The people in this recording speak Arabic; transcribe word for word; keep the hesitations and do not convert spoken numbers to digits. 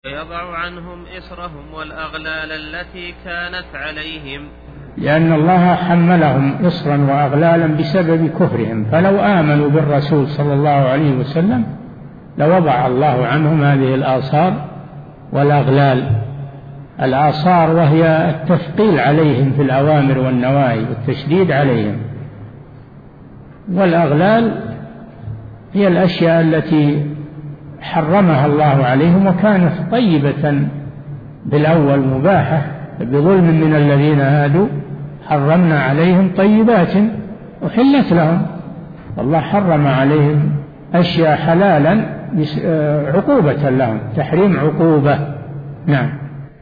ويضع عنهم إصرهم والأغلال التي كانت عليهم، لأن الله حملهم إصرا وأغلالا بسبب كفرهم، فلو آمنوا بالرسول صلى الله عليه وسلم لوضع الله عنهم هذه الآصار والأغلال. الآصار وهي التثقيل عليهم في الأوامر والنواهي والتشديد عليهم، والأغلال هي الأشياء التي حرمها الله عليهم وكانت طيبة بالأول مباحة، بظلم من الذين هادوا حرمنا عليهم طيبات أحلت لهم، والله حرم عليهم أشياء حلالا عقوبة لهم، تحريم عقوبة. نعم.